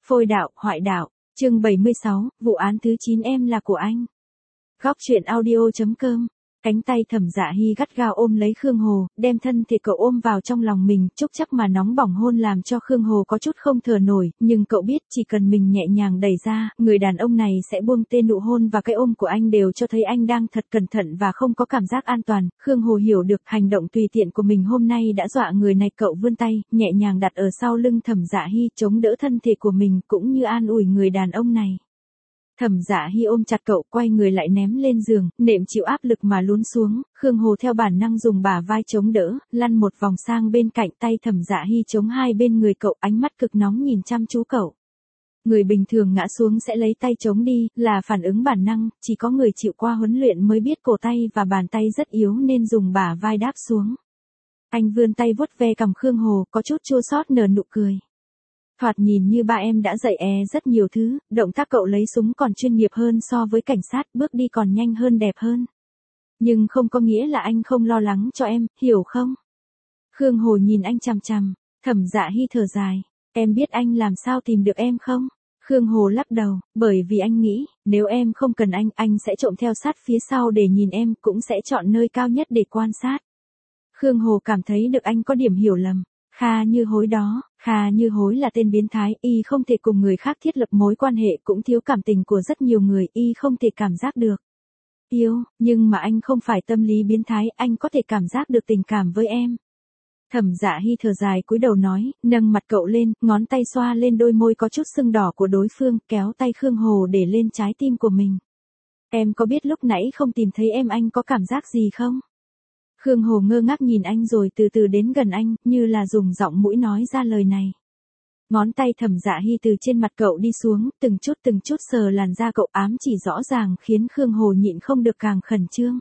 Phôi đạo, hoại đạo, chương 76, vụ án thứ 9 em là của anh. Góc truyện audio.com. Cánh tay Thẩm Dạ Hy gắt gao ôm lấy Khương Hồ, đem thân thể cậu ôm vào trong lòng mình, chúc chắc mà nóng bỏng hôn làm cho Khương Hồ có chút không thở nổi, nhưng cậu biết chỉ cần mình nhẹ nhàng đẩy ra, người đàn ông này sẽ buông tên nụ hôn và cái ôm của anh đều cho thấy anh đang thật cẩn thận và không có cảm giác an toàn. Khương Hồ hiểu được hành động tùy tiện của mình hôm nay đã dọa người này, cậu vươn tay, nhẹ nhàng đặt ở sau lưng Thẩm Dạ Hy, chống đỡ thân thể của mình cũng như an ủi người đàn ông này. Thẩm Dạ Hy ôm chặt cậu, quay người lại ném lên giường, nệm chịu áp lực mà lún xuống, Khương Hồ theo bản năng dùng bả vai chống đỡ, lăn một vòng sang bên cạnh, tay Thẩm Dạ Hy chống hai bên người cậu, ánh mắt cực nóng nhìn chăm chú cậu. Người bình thường ngã xuống sẽ lấy tay chống đi, là phản ứng bản năng, chỉ có người chịu qua huấn luyện mới biết cổ tay và bàn tay rất yếu nên dùng bả vai đáp xuống. Anh vươn tay vuốt ve cằm Khương Hồ, có chút chua xót nở nụ cười. Thoạt nhìn như ba em đã dạy rất nhiều thứ, động tác cậu lấy súng còn chuyên nghiệp hơn so với cảnh sát, bước đi còn nhanh hơn, đẹp hơn. Nhưng không có nghĩa là anh không lo lắng cho em, hiểu không? Khương Hồ nhìn anh chằm chằm, Thẩm Dạ Hy thở dài, em biết anh làm sao tìm được em không? Khương Hồ lắc đầu, bởi vì anh nghĩ, nếu em không cần anh sẽ trộm theo sát phía sau để nhìn em, cũng sẽ chọn nơi cao nhất để quan sát. Khương Hồ cảm thấy được anh có điểm hiểu lầm. Kha Như Hối đó, Kha Như Hối là tên biến thái, y không thể cùng người khác thiết lập mối quan hệ, cũng thiếu cảm tình của rất nhiều người, y không thể cảm giác được yêu, nhưng mà anh không phải tâm lý biến thái, anh có thể cảm giác được tình cảm với em. Thẩm Dạ Hy thở dài cúi đầu nói, nâng mặt cậu lên, ngón tay xoa lên đôi môi có chút sưng đỏ của đối phương, kéo tay Khương Hồ để lên trái tim của mình. Em có biết lúc nãy không tìm thấy em anh có cảm giác gì không? Khương Hồ ngơ ngác nhìn anh rồi từ từ đến gần anh, như là dùng giọng mũi nói ra lời này. Ngón tay Thẩm Dạ Hy từ trên mặt cậu đi xuống, từng chút sờ làn da cậu, ám chỉ rõ ràng khiến Khương Hồ nhịn không được càng khẩn trương.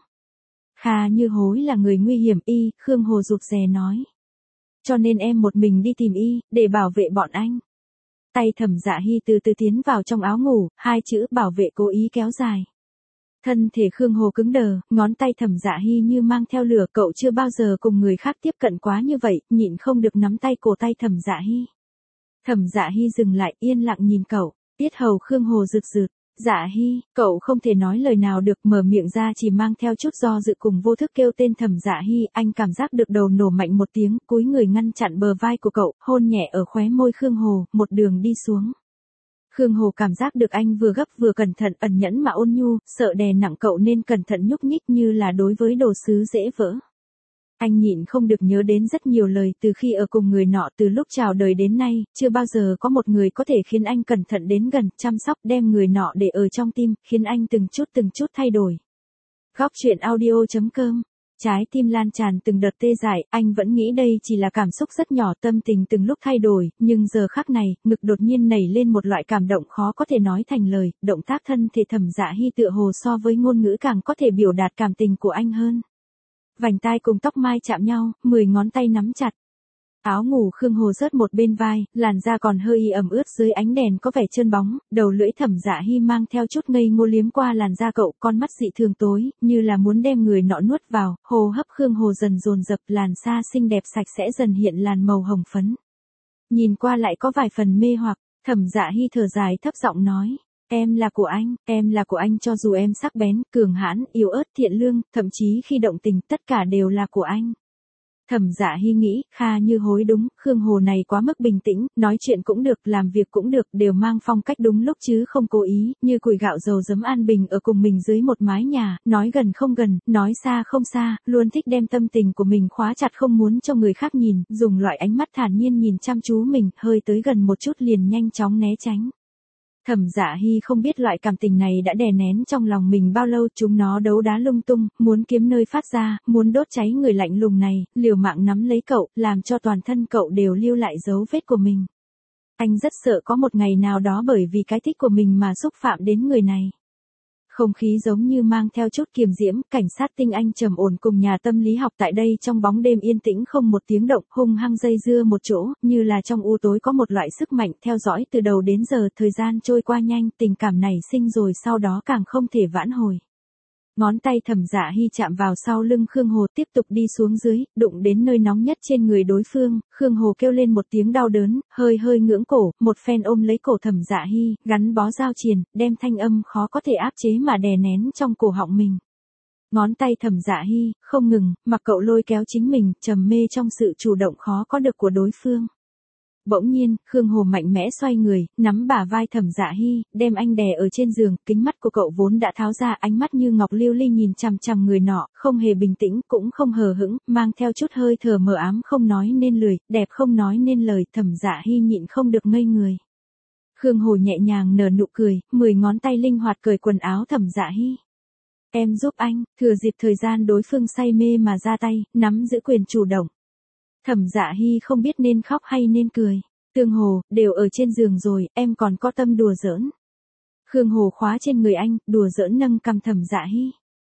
Kha Như Hối là người nguy hiểm, Khương Hồ rụt rè nói. Cho nên em một mình đi tìm để bảo vệ bọn anh. Tay Thẩm Dạ Hy từ từ tiến vào trong áo ngủ, hai chữ bảo vệ cố ý kéo dài. Thân thể Khương Hồ cứng đờ, ngón tay Thẩm Dạ Hy như mang theo lửa, cậu chưa bao giờ cùng người khác tiếp cận quá như vậy, nhịn không được nắm tay cổ tay Thẩm Dạ Hy. Thẩm Dạ Hy dừng lại, yên lặng nhìn cậu, tiết hầu Khương Hồ rực rực. Dạ Hy, cậu không thể nói lời nào được, mở miệng ra chỉ mang theo chút do dự cùng vô thức kêu tên Thẩm Dạ Hy, anh cảm giác được đầu nổ mạnh một tiếng, cúi người ngăn chặn bờ vai của cậu, hôn nhẹ ở khóe môi Khương Hồ, một đường đi xuống. Khương Hồ cảm giác được anh vừa gấp vừa cẩn thận, ẩn nhẫn mà ôn nhu, sợ đè nặng cậu nên cẩn thận nhúc nhích như là đối với đồ sứ dễ vỡ. Anh nhịn không được nhớ đến rất nhiều lời từ khi ở cùng người nọ, từ lúc chào đời đến nay, chưa bao giờ có một người có thể khiến anh cẩn thận đến gần, chăm sóc, đem người nọ để ở trong tim, khiến anh từng chút thay đổi. Góc truyện audio.com. Trái tim lan tràn từng đợt tê dại, anh vẫn nghĩ đây chỉ là cảm xúc rất nhỏ, tâm tình từng lúc thay đổi, nhưng giờ khắc này, ngực đột nhiên nảy lên một loại cảm động khó có thể nói thành lời, động tác thân thể Thẩm Dạ Hy tựa hồ so với ngôn ngữ càng có thể biểu đạt cảm tình của anh hơn. Vành tai cùng tóc mai chạm nhau, 10 ngón tay nắm chặt. Áo ngủ Khương Hồ rớt một bên vai, làn da còn hơi ẩm ướt dưới ánh đèn có vẻ trơn bóng, đầu lưỡi Thẩm Dạ Hy mang theo chút ngây ngô liếm qua làn da cậu, con mắt dị thường tối, như là muốn đem người nọ nuốt vào, hô hấp Khương Hồ dần dồn dập, làn da xinh đẹp sạch sẽ dần hiện làn màu hồng phấn. Nhìn qua lại có vài phần mê hoặc, Thẩm Dạ Hy thở dài thấp giọng nói. Em là của anh cho dù em sắc bén, cường hãn, yếu ớt, thiện lương, thậm chí khi động tình, tất cả đều là của anh. Thẩm Dạ Hy nghĩ, Kha Như Hối đúng, Khương Hồ này quá mức bình tĩnh, nói chuyện cũng được, làm việc cũng được, đều mang phong cách đúng lúc chứ không cố ý, như củi gạo dầu giấm an bình ở cùng mình dưới một mái nhà, nói gần không gần, nói xa không xa, luôn thích đem tâm tình của mình khóa chặt không muốn cho người khác nhìn, dùng loại ánh mắt thản nhiên nhìn chăm chú mình, hơi tới gần một chút liền nhanh chóng né tránh. Thẩm Dạ Hy không biết loại cảm tình này đã đè nén trong lòng mình bao lâu, chúng nó đấu đá lung tung, muốn kiếm nơi phát ra, muốn đốt cháy người lạnh lùng này, liều mạng nắm lấy cậu, làm cho toàn thân cậu đều lưu lại dấu vết của mình. Anh rất sợ có một ngày nào đó bởi vì cái thích của mình mà xúc phạm đến người này. Không khí giống như mang theo chút kiềm diễm, cảnh sát tinh anh trầm ổn cùng nhà tâm lý học tại đây trong bóng đêm yên tĩnh không một tiếng động, hung hăng dây dưa một chỗ, như là trong u tối có một loại sức mạnh theo dõi từ đầu đến giờ, thời gian trôi qua nhanh, tình cảm này sinh rồi sau đó càng không thể vãn hồi. Ngón tay Thẩm Dạ Hy chạm vào sau lưng Khương Hồ tiếp tục đi xuống dưới, đụng đến nơi nóng nhất trên người đối phương, Khương Hồ kêu lên một tiếng đau đớn, hơi hơi ngưỡng cổ, một phen ôm lấy cổ Thẩm Dạ Hy, gắn bó giao triền, đem thanh âm khó có thể áp chế mà đè nén trong cổ họng mình. Ngón tay Thẩm Dạ Hy, không ngừng, mặc cậu lôi kéo chính mình, trầm mê trong sự chủ động khó có được của đối phương. Bỗng nhiên, Khương Hồ mạnh mẽ xoay người, nắm bả vai Thẩm Dạ Hy, đem anh đè ở trên giường, kính mắt của cậu vốn đã tháo ra, ánh mắt như ngọc lưu ly nhìn chằm chằm người nọ, không hề bình tĩnh, cũng không hờ hững, mang theo chút hơi thở mờ ám không nói nên lời, đẹp không nói nên lời, Thẩm Dạ Hy nhịn không được ngây người. Khương Hồ nhẹ nhàng nở nụ cười, 10 ngón tay linh hoạt cởi quần áo Thẩm Dạ Hy. Em giúp anh, thừa dịp thời gian đối phương say mê mà ra tay, nắm giữ quyền chủ động. Thẩm Dạ Hy không biết nên khóc hay nên cười. Tương Hồ, đều ở trên giường rồi, em còn có tâm đùa giỡn. Khương Hồ khóa trên người anh, đùa giỡn nâng cằm Thẩm Dạ Hy.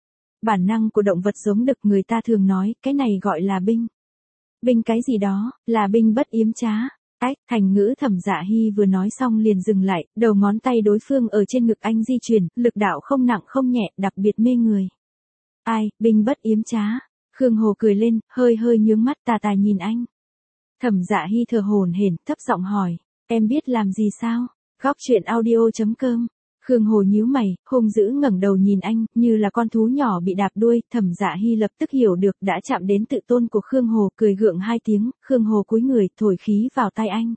Bản năng của động vật giống đực, người ta thường nói, cái này gọi là binh. Binh cái gì đó, là binh bất yếm trá. Thành ngữ Thẩm Dạ Hy vừa nói xong liền dừng lại, đầu ngón tay đối phương ở trên ngực anh di chuyển, lực đạo không nặng không nhẹ, đặc biệt mê người. Ai, binh bất yếm trá. Khương Hồ cười lên, hơi hơi nhướng mắt tà tà nhìn anh. Thẩm Dạ Hy thở hổn hển, thấp giọng hỏi, em biết làm gì sao? Góc truyện audio.com. Khương Hồ nhíu mày, hung dữ ngẩng đầu nhìn anh, như là con thú nhỏ bị đạp đuôi, Thẩm Dạ Hy lập tức hiểu được đã chạm đến tự tôn của Khương Hồ, cười gượng 2 tiếng, Khương Hồ cúi người, thổi khí vào tai anh.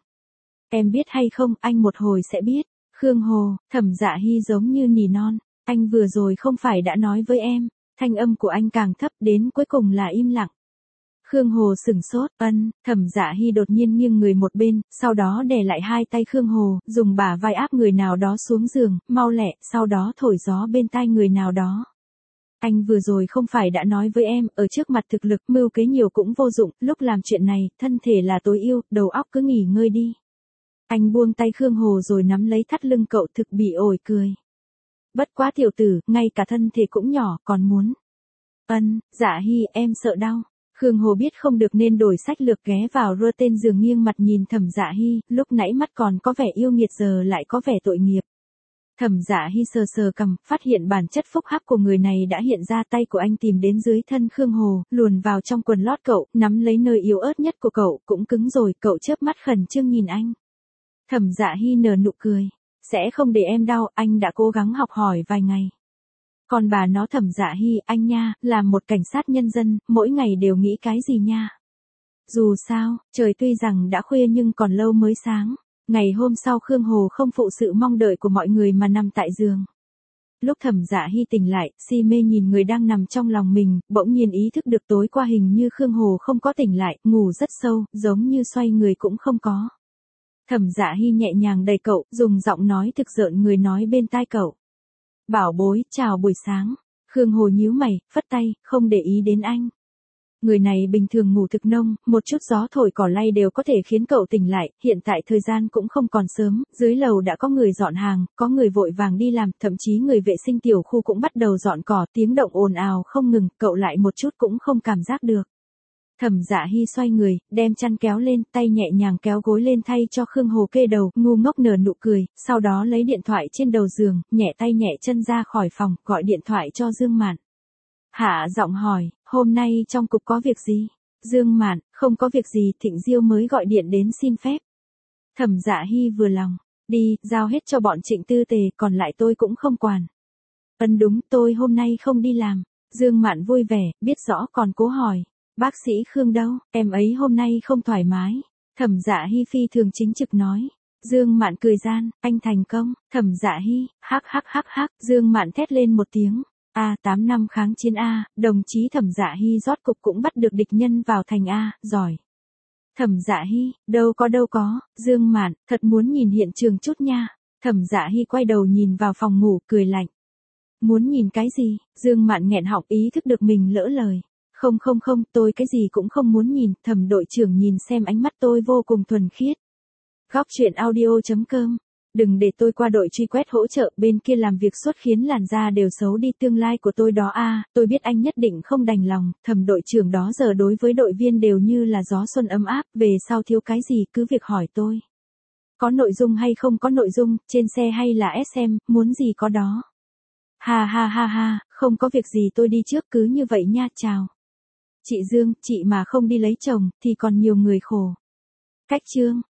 Em biết hay không, anh một hồi sẽ biết. Khương Hồ, Thẩm Dạ Hy giống như nỉ non, anh vừa rồi không phải đã nói với em, thanh âm của anh càng thấp đến cuối cùng là im lặng. Khương Hồ sửng sốt, Thẩm Dạ Hy đột nhiên nghiêng người một bên, sau đó đè lại 2 tay Khương Hồ, dùng bả vai áp người nào đó xuống giường, mau lẹ, sau đó thổi gió bên tai người nào đó. Anh vừa rồi không phải đã nói với em, ở trước mặt thực lực mưu kế nhiều cũng vô dụng, lúc làm chuyện này, thân thể là tối ưu, đầu óc cứ nghỉ ngơi đi. Anh buông tay Khương Hồ rồi nắm lấy thắt lưng cậu, thực bị ổi cười. Bất quá tiểu tử, ngay cả thân thể cũng nhỏ, còn muốn. Dạ Hy, em sợ đau. Khương Hồ biết không được nên đổi sách lược, ghé vào rơ tên giường nghiêng mặt nhìn Thẩm Dạ Hy, lúc nãy mắt còn có vẻ yêu nghiệt giờ lại có vẻ tội nghiệp. Thẩm Dạ Hy sờ sờ cằm, phát hiện bản chất phúc hắc của người này đã hiện ra, tay của anh tìm đến dưới thân Khương Hồ, luồn vào trong quần lót cậu, nắm lấy nơi yếu ớt nhất của cậu, cũng cứng rồi, cậu chớp mắt khẩn trương nhìn anh. Thẩm Dạ Hy nở nụ cười, sẽ không để em đau, anh đã cố gắng học hỏi vài ngày. Còn bà nó Thẩm Dạ Hy, anh nha, làm một cảnh sát nhân dân, mỗi ngày đều nghĩ cái gì nha. Dù sao, trời tuy rằng đã khuya nhưng còn lâu mới sáng. Ngày hôm sau Khương Hồ không phụ sự mong đợi của mọi người mà nằm tại giường. Lúc Thẩm Dạ Hy tỉnh lại, si mê nhìn người đang nằm trong lòng mình, bỗng nhiên ý thức được tối qua hình như Khương Hồ không có tỉnh lại, ngủ rất sâu, giống như xoay người cũng không có. Thẩm Dạ Hy nhẹ nhàng đẩy cậu, dùng giọng nói thực rợn người nói bên tai cậu. Bảo bối, chào buổi sáng. Khương Hồ nhíu mày, phất tay, không để ý đến anh. Người này bình thường ngủ thực nông, một chút gió thổi cỏ lay đều có thể khiến cậu tỉnh lại, hiện tại thời gian cũng không còn sớm, dưới lầu đã có người dọn hàng, có người vội vàng đi làm, thậm chí người vệ sinh tiểu khu cũng bắt đầu dọn cỏ, tiếng động ồn ào không ngừng, cậu lại một chút cũng không cảm giác được. Thẩm Dạ Hy xoay người, đem chăn kéo lên, tay nhẹ nhàng kéo gối lên thay cho Khương Hồ kê đầu, ngu ngốc nở nụ cười, sau đó lấy điện thoại trên đầu giường, nhẹ tay nhẹ chân ra khỏi phòng, gọi điện thoại cho Dương Mạn. Hạ giọng hỏi, hôm nay trong cục có việc gì? Dương Mạn, không có việc gì, Thịnh Diêu mới gọi điện đến xin phép. Thẩm Dạ Hy vừa lòng, đi, giao hết cho bọn Trịnh Tư Tề, còn lại tôi cũng không quản. Đúng, tôi hôm nay không đi làm. Dương Mạn vui vẻ, biết rõ còn cố hỏi. Bác sĩ Khương đâu, em ấy hôm nay không thoải mái. Thẩm Dạ Hy phi thường chính trực nói. Dương Mạn cười gian, anh thành công. Thẩm Dạ Hy, hắc. Dương Mạn thét lên một tiếng. 8 năm kháng chiến đồng chí Thẩm Dạ Hy rốt cục cũng bắt được địch nhân vào thành giỏi. Thẩm Dạ Hy, đâu có, Dương Mạn, thật muốn nhìn hiện trường chút nha. Thẩm Dạ Hy quay đầu nhìn vào phòng ngủ, cười lạnh. Muốn nhìn cái gì? Dương Mạn nghẹn họng, ý thức được mình lỡ lời. Không, tôi cái gì cũng không muốn nhìn, Thẩm đội trưởng nhìn xem ánh mắt tôi vô cùng thuần khiết. Góc truyện audio.com. Đừng để tôi qua đội truy quét hỗ trợ, bên kia làm việc suốt khiến làn da đều xấu đi, tương lai của tôi đó tôi biết anh nhất định không đành lòng, Thẩm đội trưởng đó giờ đối với đội viên đều như là gió xuân ấm áp, về sau thiếu cái gì cứ việc hỏi tôi. Có nội dung hay không có nội dung, trên xe hay là SM, muốn gì có đó. Ha ha ha ha, không có việc gì tôi đi trước cứ như vậy nha chào. Chị Dương, chị mà không đi lấy chồng, thì còn nhiều người khổ. Cách chương.